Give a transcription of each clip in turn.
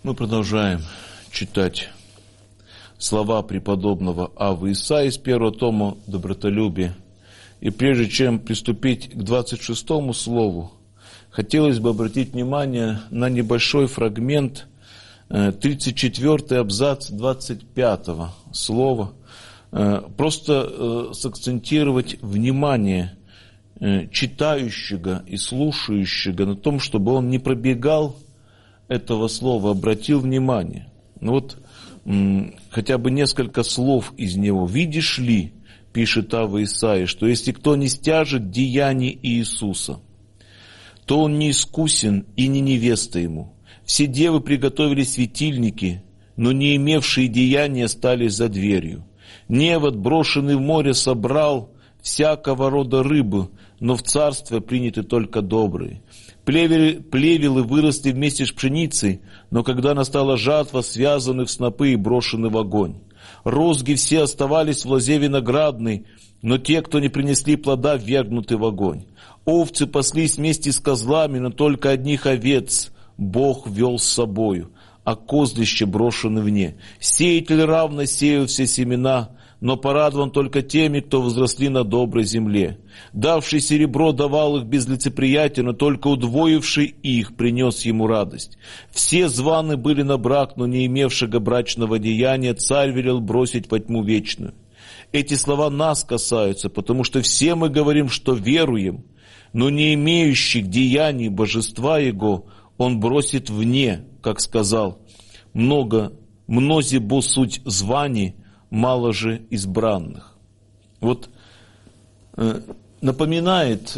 Мы продолжаем читать слова преподобного Аввы Исаии из первого тома «Добротолюбие». И прежде чем приступить к 26-му слову, хотелось бы обратить внимание на небольшой фрагмент, 34-й абзац 25-го слова, просто сакцентировать внимание читающего и слушающего на том, чтобы он не пробегал этого слова, обратил внимание. Ну вот хотя бы несколько слов из него. «Видишь ли, — пишет Авва Исаия, — что если кто не стяжет деяний Иисуса, то он не искусен и не невеста ему. Все девы приготовили светильники, но не имевшие деяния стали за дверью. Невод, брошенный в море, собрал всякого рода рыбы, но в царство приняты только добрые. Плевелы выросли вместе с пшеницей, но когда настала жатва, связаны в снопы и брошены в огонь. Розги все оставались в лозе виноградной, но те, кто не принесли плода, ввергнуты в огонь. Овцы паслись вместе с козлами, но только одних овец Бог вел с собою, а козлище брошены вне. Сеятель равно сеял все семена, но порадован только теми, кто возросли на доброй земле. Давший серебро давал их без лицеприятия, но только удвоивший их принес ему радость. Все званы были на брак, но не имевшего брачного деяния царь велел бросить во тьму вечную. Эти слова нас касаются, потому что все мы говорим, что веруем, но не имеющих деяний божества его он бросит вне, как сказал, мнози бо суть званий, мало же избранных». Вот напоминает,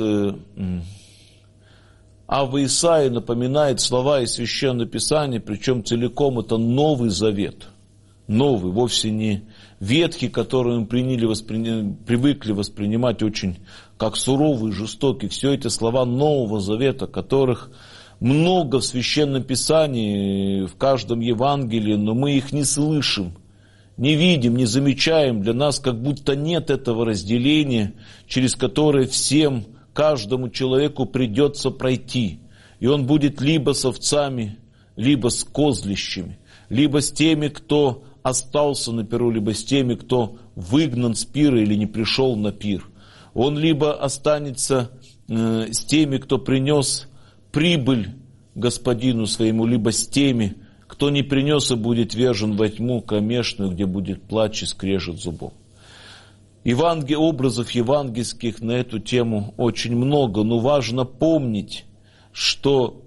Авва Исаия напоминает слова из Священного Писания, причем целиком это Новый Завет. Новый, вовсе не Ветхий, который мы привыкли воспринимать очень как суровый, жестокий. Все эти слова Нового Завета, которых много в Священном Писании, в каждом Евангелии, но мы их не слышим, не видим, не замечаем. Для нас как будто нет этого разделения, через которое каждому человеку придется пройти. И он будет либо с овцами, либо с козлищами, либо с теми, кто остался на пиру, либо с теми, кто выгнан с пира или не пришел на пир. Он либо останется с теми, кто принес прибыль господину своему, либо с теми, кто не принес и будет вержен во тьму кромешную, где будет плач и скрежет зубов. Образов евангельских на эту тему очень много, но важно помнить, что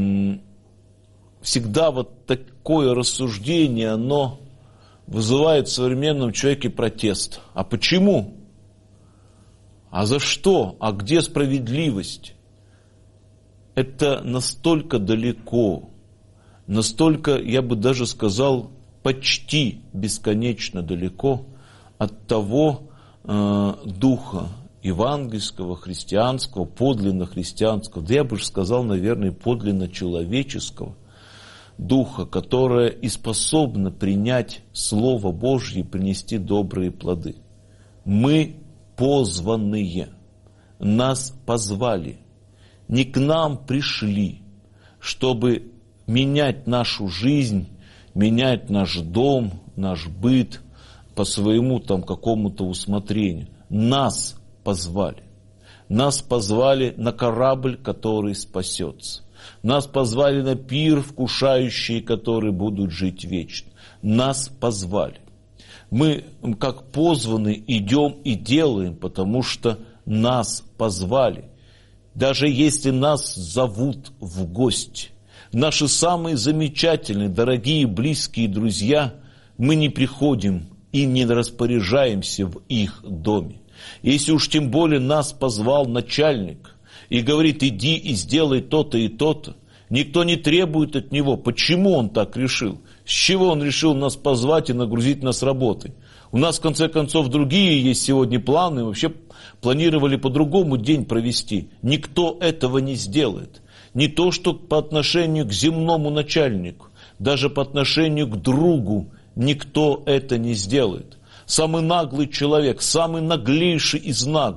всегда вот такое рассуждение, оно вызывает в современном человеке протест. А почему? А за что? А где справедливость? Это настолько далеко, настолько, я бы даже сказал, почти бесконечно далеко от того духа евангельского, христианского, подлинно христианского, да я бы сказал, наверное, подлинно человеческого духа, которое и способно принять Слово Божье и принести добрые плоды. Мы позванные, нас позвали, не к нам пришли, чтобы менять нашу жизнь, менять наш дом, наш быт по своему какому-то усмотрению. Нас позвали. Нас позвали на корабль, который спасется. Нас позвали на пир, вкушающие, которые будут жить вечно. Нас позвали. Мы, как позваны, идем и делаем, потому что нас позвали. Даже если нас зовут в гости, наши самые замечательные, дорогие, близкие друзья, мы не приходим и не распоряжаемся в их доме. Если уж тем более нас позвал начальник и говорит: иди и сделай то-то и то-то, никто не требует от него. Почему он так решил? С чего он решил нас позвать и нагрузить нас работой? У нас, в конце концов, другие есть сегодня планы, вообще планировали по-другому день провести. Никто этого не сделает. Не то, что по отношению к земному начальнику, даже по отношению к другу никто это не сделает. Самый наглый человек, самый наглейший из наглых,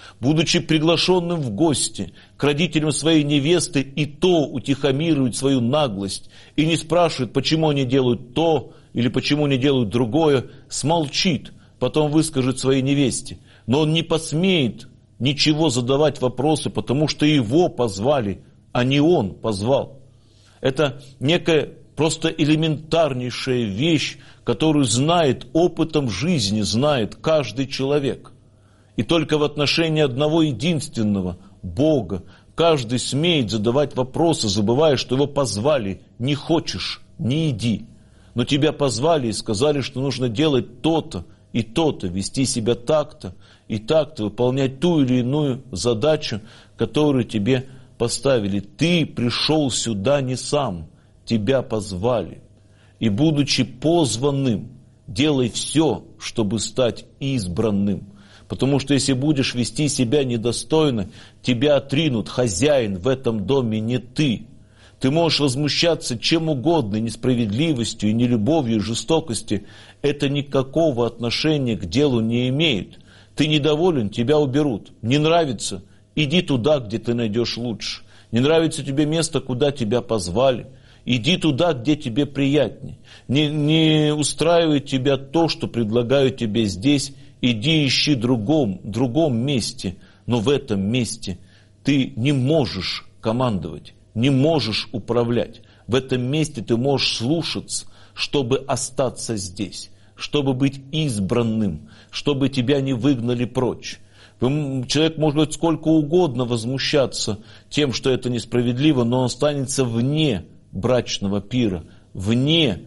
будучи приглашенным в гости к родителям своей невесты, и то утихомирует свою наглость и не спрашивает, почему они делают то или почему они делают другое, смолчит, потом выскажет своей невесте. Но он не посмеет ничего задавать вопросы, потому что его позвали, а не он позвал. Это некая просто элементарнейшая вещь, которую знает, опытом жизни знает каждый человек. И только в отношении одного единственного Бога каждый смеет задавать вопросы, забывая, что его позвали. Не хочешь, не иди. Но тебя позвали и сказали, что нужно делать то-то и то-то, вести себя так-то и так-то, выполнять ту или иную задачу, которую тебе поставили. Ты пришел сюда не сам, тебя позвали. И будучи позванным, делай все, чтобы стать избранным. Потому что если будешь вести себя недостойно, тебя отринут. Хозяин в этом доме не ты. Ты можешь возмущаться чем угодно, несправедливостью, и нелюбовью, и жестокостью. Это никакого отношения к делу не имеет. Ты недоволен, тебя уберут. Не нравится, иди туда, где ты найдешь лучше. Не нравится тебе место, куда тебя позвали. Иди туда, где тебе приятнее. Не устраивает тебя то, что предлагают тебе здесь. Иди ищи в другом месте. Но в этом месте ты не можешь командовать, не можешь управлять. В этом месте ты можешь слушаться, чтобы остаться здесь, чтобы быть избранным, чтобы тебя не выгнали прочь. Человек может сколько угодно возмущаться тем, что это несправедливо, но он останется вне брачного пира, вне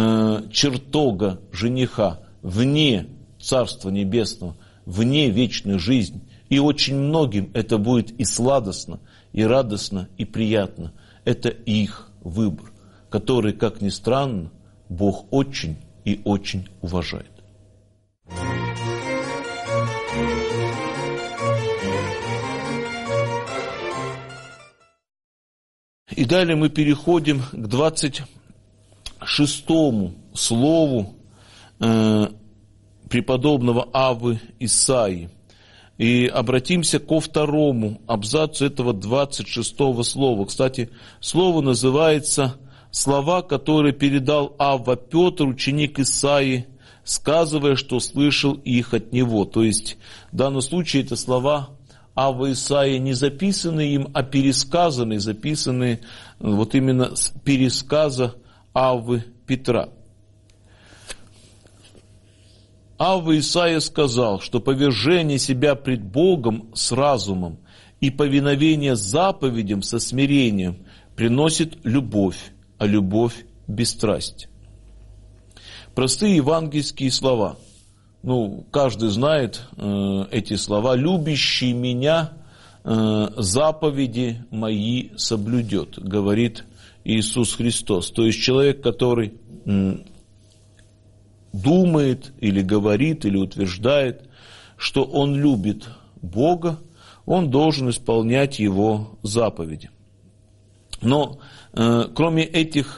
чертога жениха, вне Царства Небесного, вне вечной жизни. И очень многим это будет и сладостно, и радостно, и приятно. Это их выбор, который, как ни странно, Бог очень и очень уважает. И далее мы переходим к 26-му слову преподобного Аввы Исаии. И обратимся ко второму абзацу этого 26-го слова. Кстати, слово называется «Слова, которые передал Авва Петр, ученик Исаии, сказывая, что слышал их от него». То есть, в данном случае это слова Аввы Исаии не записанные им, а пересказанные, записанные вот именно с пересказа Аввы Петра. Авва Исаия сказал, что повержение себя пред Богом с разумом и повиновение заповедям со смирением приносит любовь, а любовь – бесстрастие. Простые евангельские слова. Каждый знает эти слова. «Любящий меня заповеди мои соблюдет», говорит Иисус Христос. То есть человек, который думает или говорит, или утверждает, что он любит Бога, он должен исполнять Его заповеди. Но кроме этих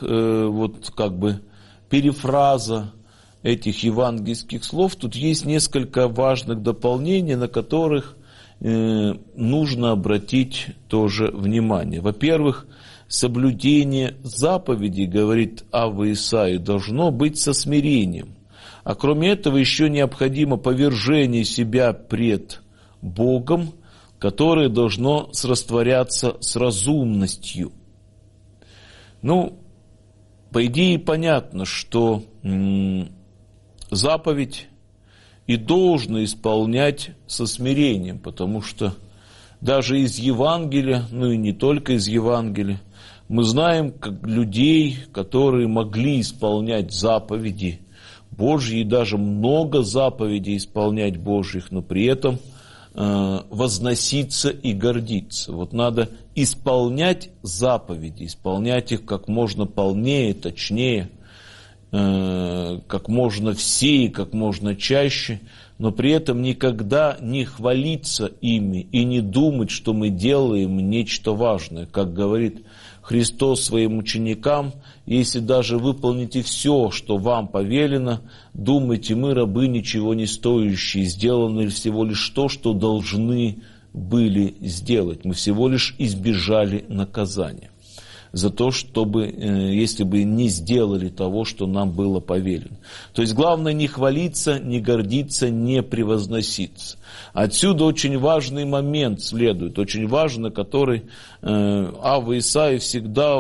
перефраза этих евангельских слов, тут есть несколько важных дополнений, на которых нужно обратить тоже внимание. Во-первых, соблюдение заповедей, говорит Авва Исаия, должно быть со смирением. А кроме этого еще необходимо повержение себя пред Богом, которое должно срастворяться с разумностью. По идее понятно, что заповедь и должно исполнять со смирением, потому что даже из Евангелия, и не только из Евангелия, мы знаем как людей, которые могли исполнять заповеди Божьи, и даже много заповедей исполнять Божьих, но при этом возноситься и гордиться. Надо исполнять заповеди, исполнять их как можно полнее, точнее, как можно все и как можно чаще, но при этом никогда не хвалиться ими и не думать, что мы делаем нечто важное. Как говорит Христос своим ученикам: «Если даже выполните все, что вам повелено, думайте, мы, рабы, ничего не стоящие, сделаны всего лишь то, что должны были сделать. Мы всего лишь избежали наказания за то, чтобы, если бы не сделали того, что нам было повелено». То есть главное не хвалиться, не гордиться, не превозноситься. Отсюда очень важный момент следует, очень важный, который Авва Исаия всегда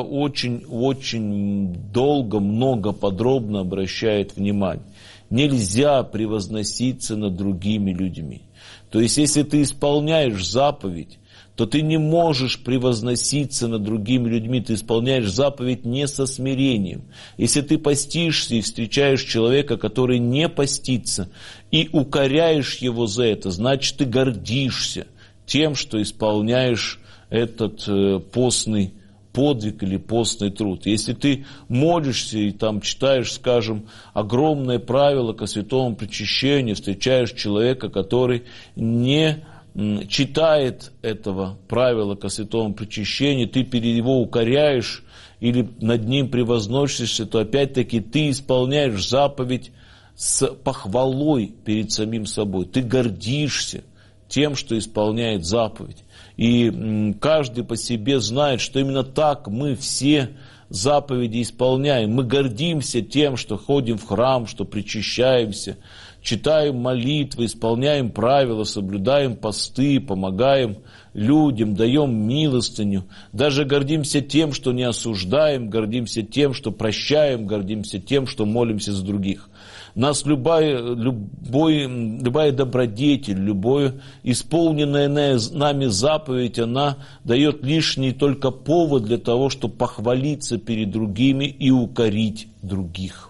очень долго, много, подробно обращает внимание. Нельзя превозноситься над другими людьми. То есть если ты исполняешь заповедь, то ты не можешь превозноситься над другими людьми, ты исполняешь заповедь не со смирением. Если ты постишься и встречаешь человека, который не постится, и укоряешь его за это, значит, ты гордишься тем, что исполняешь этот постный подвиг или постный труд. Если ты молишься и там читаешь, скажем, огромное правило ко святому причащению, встречаешь человека, который не читает этого правила ко святому причащению, ты перед его укоряешь или над ним превозносишься, то опять-таки ты исполняешь заповедь с похвалой перед самим собой. Ты гордишься тем, что исполняет заповедь. И каждый по себе знает, что именно так мы все заповеди исполняем. Мы гордимся тем, что ходим в храм, что причащаемся, читаем молитвы, исполняем правила, соблюдаем посты, помогаем людям, даем милостыню. Даже гордимся тем, что не осуждаем, гордимся тем, что прощаем, гордимся тем, что молимся за других. Нас любая добродетель, любое исполненная нами заповедь, она дает лишний только повод для того, чтобы похвалиться перед другими и укорить других.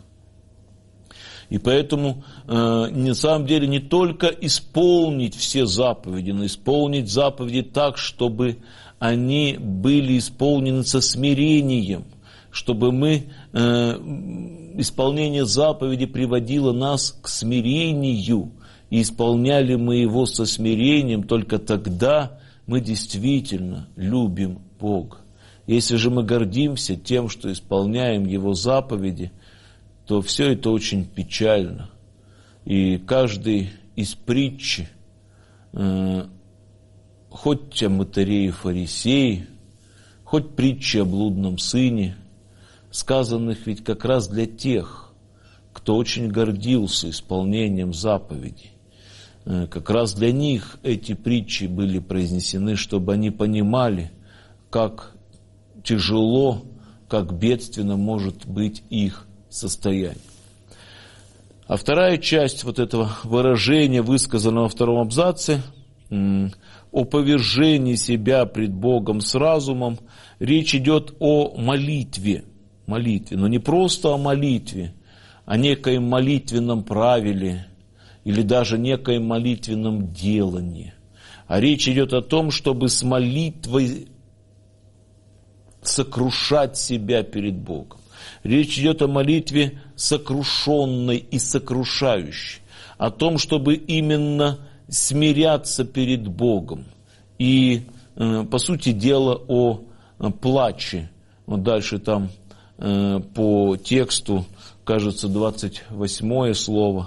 И поэтому, на самом деле, не только исполнить все заповеди, но исполнить заповеди так, чтобы они были исполнены со смирением, чтобы исполнение заповеди приводило нас к смирению, и исполняли мы его со смирением, только тогда мы действительно любим Бога. Если же мы гордимся тем, что исполняем Его заповеди, то все это очень печально. И каждый из притчи, хоть о мытаре и фарисее, хоть притчи о блудном сыне, сказанных ведь как раз для тех, кто очень гордился исполнением заповедей. Как раз для них эти притчи были произнесены, чтобы они понимали, как тяжело, как бедственно может быть их состояние. А вторая часть вот этого выражения, высказанного во втором абзаце, о повержении себя пред Богом с разумом, речь идет о молитве, но не просто о молитве, о некоем молитвенном правиле или даже некоем молитвенном делании. А речь идет о том, чтобы с молитвой сокрушать себя перед Богом. Речь идет о молитве сокрушенной и сокрушающей, о том, чтобы именно смиряться перед Богом. И, по сути дела, о плаче. Вот дальше там по тексту, кажется, 28 слово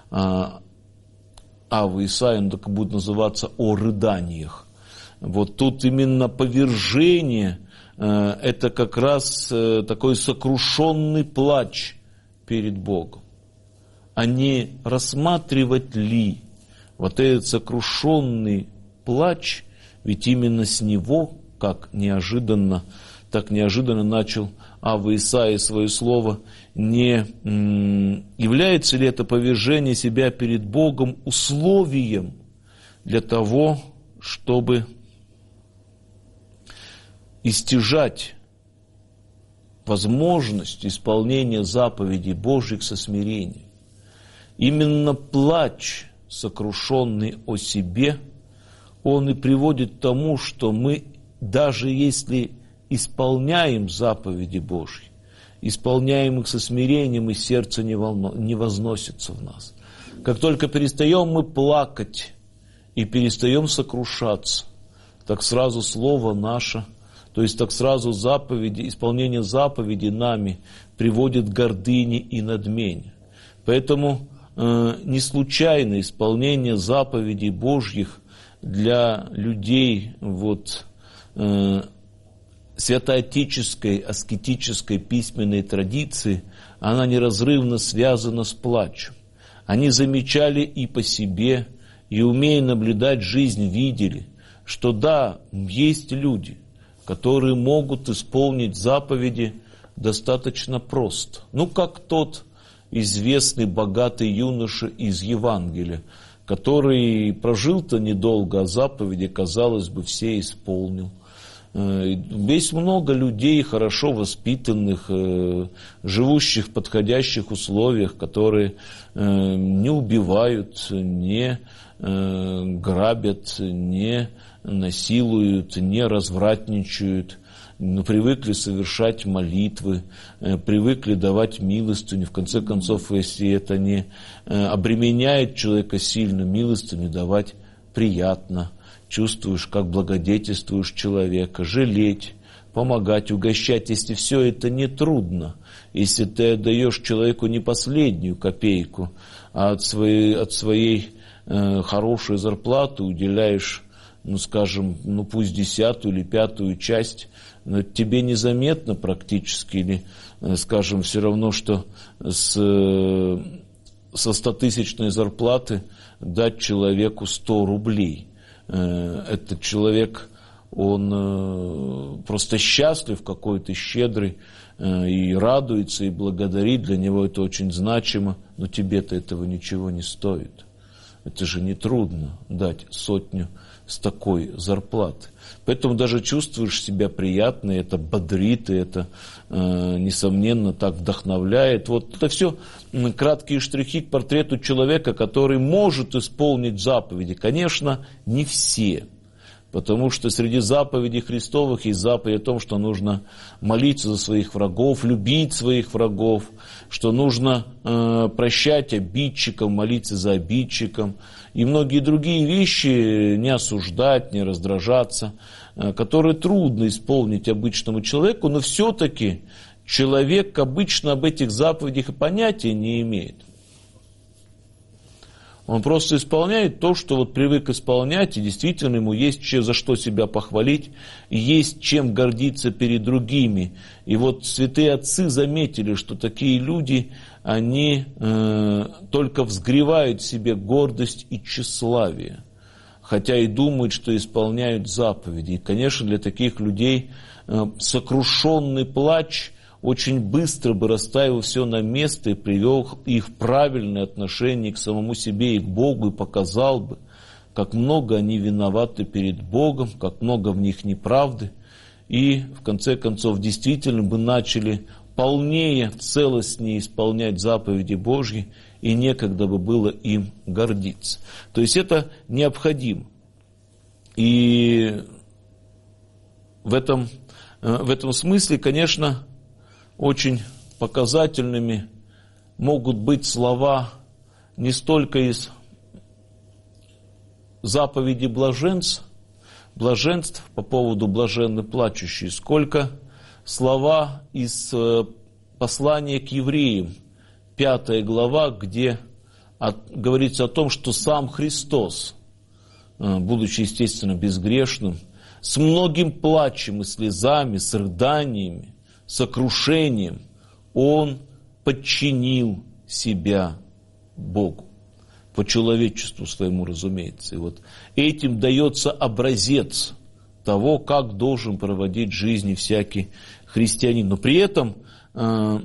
Аввы Исаии, оно так и будет называться «о рыданиях». Вот тут именно повержение – это как раз такой сокрушенный плач перед Богом. А не рассматривать ли вот этот сокрушенный плач, ведь именно с него, так неожиданно начал Авва Исаия свое слово, не является ли это повержение себя перед Богом условием для того, чтобы истяжать возможность исполнения заповедей Божьих со смирением. Именно плач, сокрушенный о себе, он и приводит к тому, что мы, даже если исполняем заповеди Божьи, исполняем их со смирением, и сердце не возносится в нас. Как только перестаем мы плакать и перестаем сокрушаться, так сразу слово наше То есть так сразу заповеди, исполнение заповедей нами приводит к гордыне и надмению. Поэтому не случайно исполнение заповедей Божьих для людей святоотеческой, аскетической письменной традиции, она неразрывно связана с плачем. Они замечали и по себе, и, умея наблюдать жизнь, видели, что да, есть люди, которые могут исполнить заповеди достаточно просто. Как тот известный богатый юноша из Евангелия, который прожил-то недолго, а заповеди, казалось бы, все исполнил. Есть много людей, хорошо воспитанных, живущих в подходящих условиях, которые не убивают, не грабят, не насилуют, не развратничают, но привыкли совершать молитвы, привыкли давать милостыню. В конце концов, если это не обременяет человека сильно, милостыню давать приятно. Чувствуешь, как благодетельствуешь человека, жалеть, помогать, угощать, если все это не трудно, если ты отдаешь человеку не последнюю копейку, а от своей хорошей зарплаты уделяешь, пусть 10 или 5 часть, но тебе незаметно практически, или, все равно, что со 100-тысячной зарплаты дать человеку 100 рублей. Этот человек, он просто счастлив, какой-то щедрый, и радуется, и благодарит, для него это очень значимо, но тебе-то этого ничего не стоит. Это же не трудно дать 100 с такой зарплаты. Поэтому даже чувствуешь себя приятно, это бодрит, и это, несомненно, так вдохновляет. Это все краткие штрихи к портрету человека, который может исполнить заповеди. Конечно, не все. Потому что среди заповедей Христовых есть заповедь о том, что нужно молиться за своих врагов, любить своих врагов, что нужно прощать обидчиков, молиться за обидчиков, и многие другие вещи, не осуждать, не раздражаться, которые трудно исполнить обычному человеку, но все-таки человек обычно об этих заповедях и понятия не имеет. Он просто исполняет то, что привык исполнять, и действительно ему есть за что себя похвалить, и есть чем гордиться перед другими. И святые отцы заметили, что такие люди, они только взгревают в себе гордость и тщеславие, хотя и думают, что исполняют заповеди. И, конечно, для таких людей сокрушенный плач очень быстро бы расставил все на место и привел их в правильное отношение к самому себе и к Богу, и показал бы, как много они виноваты перед Богом, как много в них неправды, и, в конце концов, действительно бы начали полнее, целостнее исполнять заповеди Божьи, и некогда бы было им гордиться. То есть это необходимо. И в этом смысле, конечно, очень показательными могут быть слова не столько из заповеди блаженств по поводу блаженны плачущие, сколько слова из послания к евреям, 5 глава, где говорится о том, что сам Христос, будучи, естественно, безгрешным, с многим плачем и слезами, с рыданиями, сокрушением, Он подчинил себя Богу, по человечеству своему, разумеется. И этим дается образец того, как должен проводить жизнь всякий христианин. Но при этом Ава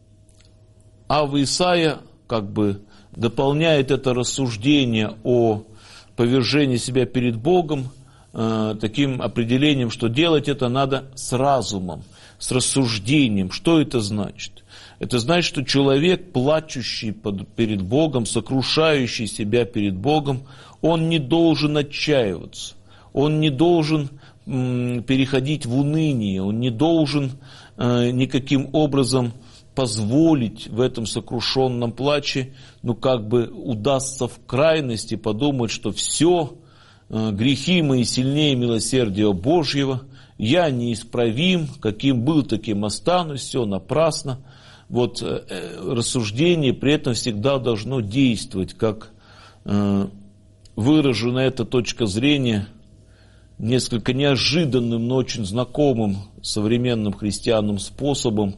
Исаия дополняет это рассуждение о повержении себя перед Богом таким определением, что делать это надо с разумом, с рассуждением. Что это значит? Это значит, что человек, плачущий перед Богом, сокрушающий себя перед Богом, он не должен отчаиваться, он не должен переходить в уныние, он не должен никаким образом позволить в этом сокрушенном плаче, удастся в крайности подумать, что все, грехи мои сильнее милосердия Божьего, я неисправим, каким был, таким останусь, все напрасно. Вот рассуждение при этом всегда должно действовать, как выражена эта точка зрения несколько неожиданным, но очень знакомым современным христианам способом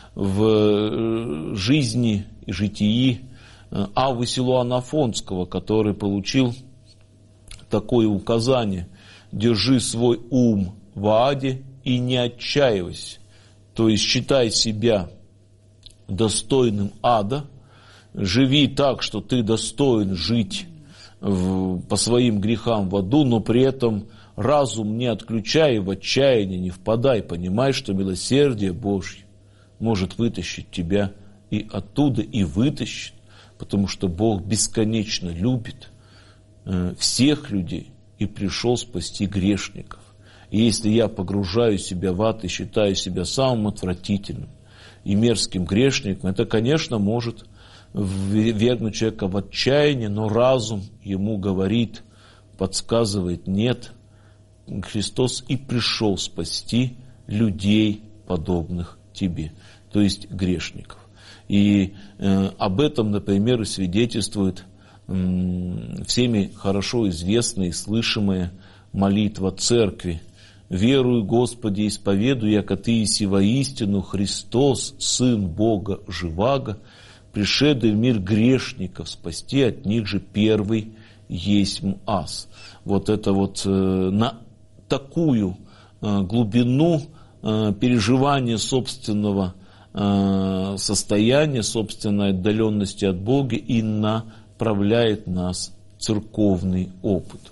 в жизни и житии Аввы Силуана Афонского, который получил такое указание: держи свой ум в аде и не отчаивайся, то есть считай себя достойным ада, живи так, что ты достоин жить по своим грехам в аду, но при этом разум не отключай, в отчаяние не впадай, понимай, что милосердие Божье может вытащить тебя и оттуда, и вытащит, потому что Бог бесконечно любит всех людей и пришел спасти грешников. И если я погружаю себя в ад и считаю себя самым отвратительным и мерзким грешником, это, конечно, может ввергнуть человека в отчаяние, но разум ему говорит, подсказывает: нет, Христос и пришел спасти людей, подобных тебе, то есть грешников. И об этом, например, и свидетельствует всеми хорошо известная и слышимая молитва Церкви: «Верую, Господи, исповедую, яко Ты еси воистину Христос, Сын Бога живаго, пришедший в мир грешников спасти, от них же первый есмь аз». Вот это вот на такую глубину переживания собственного состояния, собственной отдаленности от Бога и направляет нас церковный опыт.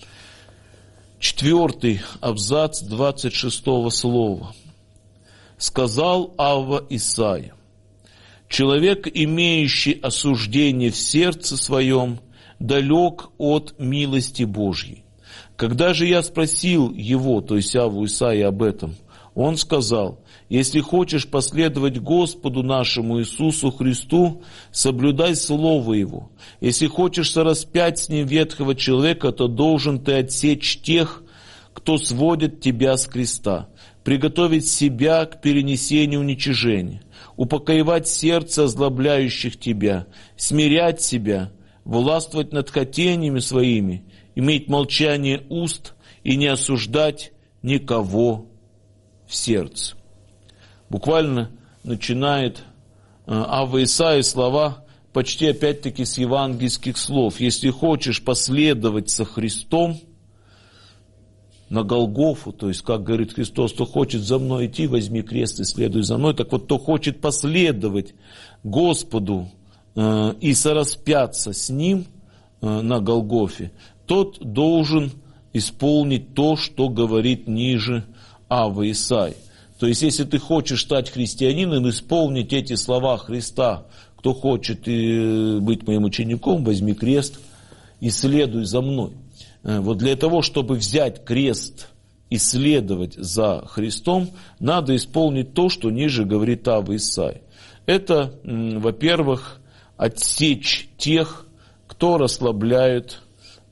4 абзац 26 слова. «Сказал Авва Исаия: человек, имеющий осуждение в сердце своем, далек от милости Божьей. Когда же я спросил его, то есть Авву Исаия, об этом, он сказал: если хочешь последовать Господу нашему Иисусу Христу, соблюдай Слово Его. Если хочешь сораспять с Ним ветхого человека, то должен ты отсечь тех, кто сводит тебя с креста, приготовить себя к перенесению уничижения, упокоивать сердце озлобляющих тебя, смирять себя, властвовать над хотениями своими, иметь молчание уст и не осуждать никого в сердце». Буквально начинает Авва Исаия слова почти опять-таки с евангельских слов. Если хочешь последовать со Христом на Голгофу, то есть, как говорит Христос, кто хочет за мной идти, возьми крест и следуй за мной. Так вот, кто хочет последовать Господу и сораспяться с Ним на Голгофе, тот должен исполнить то, что говорит ниже Авва Исаия. То есть, если ты хочешь стать христианином, исполнить эти слова Христа: кто хочет быть моим учеником, возьми крест и следуй за мной. Вот для того, чтобы взять крест и следовать за Христом, надо исполнить то, что ниже говорит Авва Исаия. Это, во-первых, отсечь тех, кто расслабляет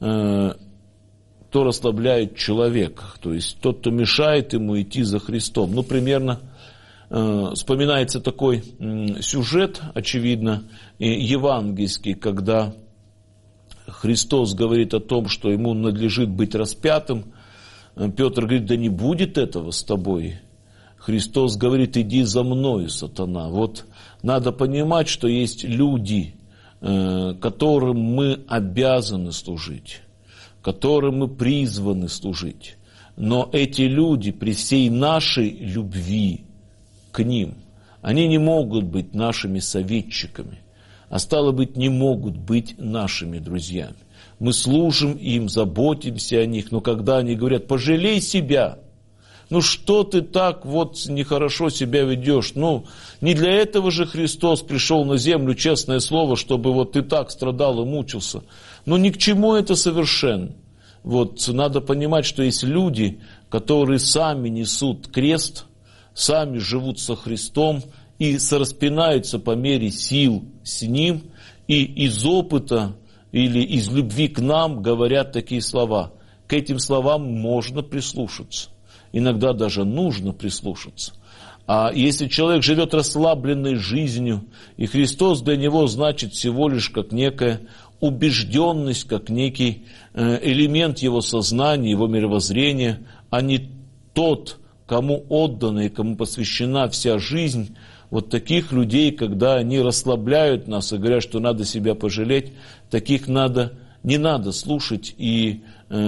человека, то есть тот, кто мешает ему идти за Христом. Ну, примерно вспоминается такой сюжет, очевидно, евангельский, когда Христос говорит о том, что ему надлежит быть распятым. Петр говорит: да не будет этого с тобой. Христос говорит: иди за мною, сатана. Вот надо понимать, что есть люди, которым мы обязаны служить, которым мы призваны служить. Но эти люди, при всей нашей любви к ним, они не могут быть нашими советчиками, а стало быть, не могут быть нашими друзьями. Мы служим им, заботимся о них, но когда они говорят: пожалей себя, ну что ты так вот нехорошо себя ведешь, ну не для этого же Христос пришел на землю, честное слово, чтобы вот ты так страдал и мучился. Но ни к чему это совершенно. Вот надо понимать, что есть люди, которые сами несут крест, сами живут со Христом и сораспинаются по мере сил с Ним, и из опыта или из любви к нам говорят такие слова. К этим словам можно прислушаться. иногда даже нужно прислушаться. А если человек живет расслабленной жизнью, и Христос для него значит всего лишь как некая убежденность, как некий элемент его сознания, его мировоззрения, а не тот, кому отдана и кому посвящена вся жизнь, вот таких людей, когда они расслабляют нас и говорят, что надо себя пожалеть, таких не надо слушать и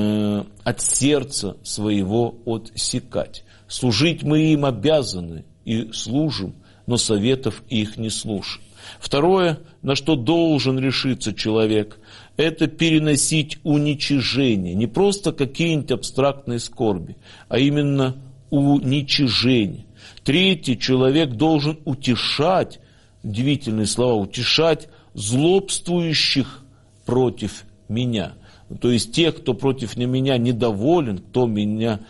от сердца своего отсекать. Служить мы им обязаны и служим, но советов их не слушаем. Второе, на что должен решиться человек, это переносить уничижение. Не просто какие-нибудь абстрактные скорби, а именно уничижение. Третий, человек должен утешать, удивительные слова, утешать злобствующих против меня. То есть тех, кто против меня недоволен, кто меня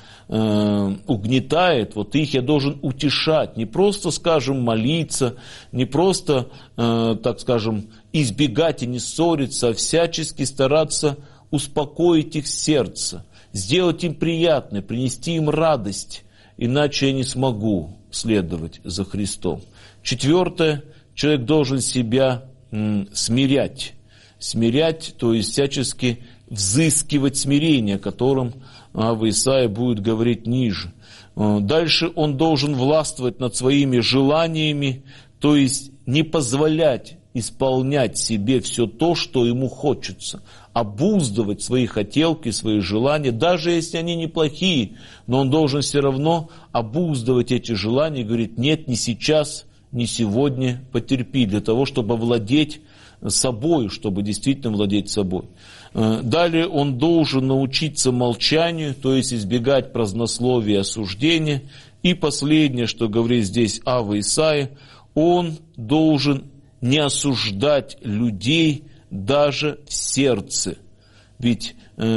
угнетает, вот их я должен утешать. Не просто, скажем, молиться, не просто, так скажем, избегать и не ссориться, а всячески стараться успокоить их сердце, сделать им приятное, принести им радость, иначе я не смогу следовать за Христом. Четвертое, человек должен себя смирять. Смирять, то есть всячески взыскивать смирение, о котором Исаия будет говорить ниже. Дальше он должен властвовать над своими желаниями, то есть не позволять исполнять себе все то, что ему хочется, обуздывать свои хотелки, свои желания, даже если они неплохие, но он должен все равно обуздывать эти желания и говорить: нет, не сейчас, не сегодня, потерпи, для того, чтобы овладеть собой, чтобы действительно владеть собой. Далее он должен научиться молчанию, то есть избегать празднословия и осуждения. И последнее, что говорит здесь Исаия, он должен не осуждать людей даже в сердце. Ведь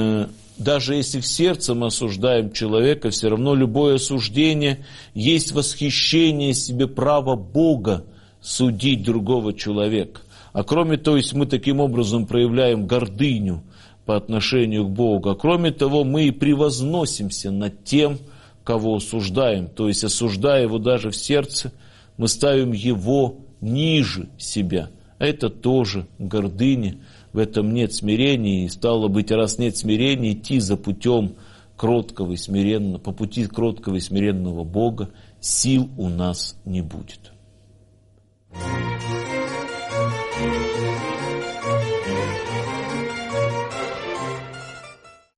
даже если в сердце мы осуждаем человека, все равно любое осуждение есть восхищение себе права Бога судить другого человека. А кроме того, если мы таким образом проявляем гордыню по отношению к Богу, а кроме того, мы и превозносимся над тем, кого осуждаем. То есть, осуждая его даже в сердце, мы ставим его ниже себя. Это тоже гордыня, в этом нет смирения. И стало быть, раз нет смирения, идти за путем кроткого и смиренного, по пути кроткого и смиренного Бога сил у нас не будет.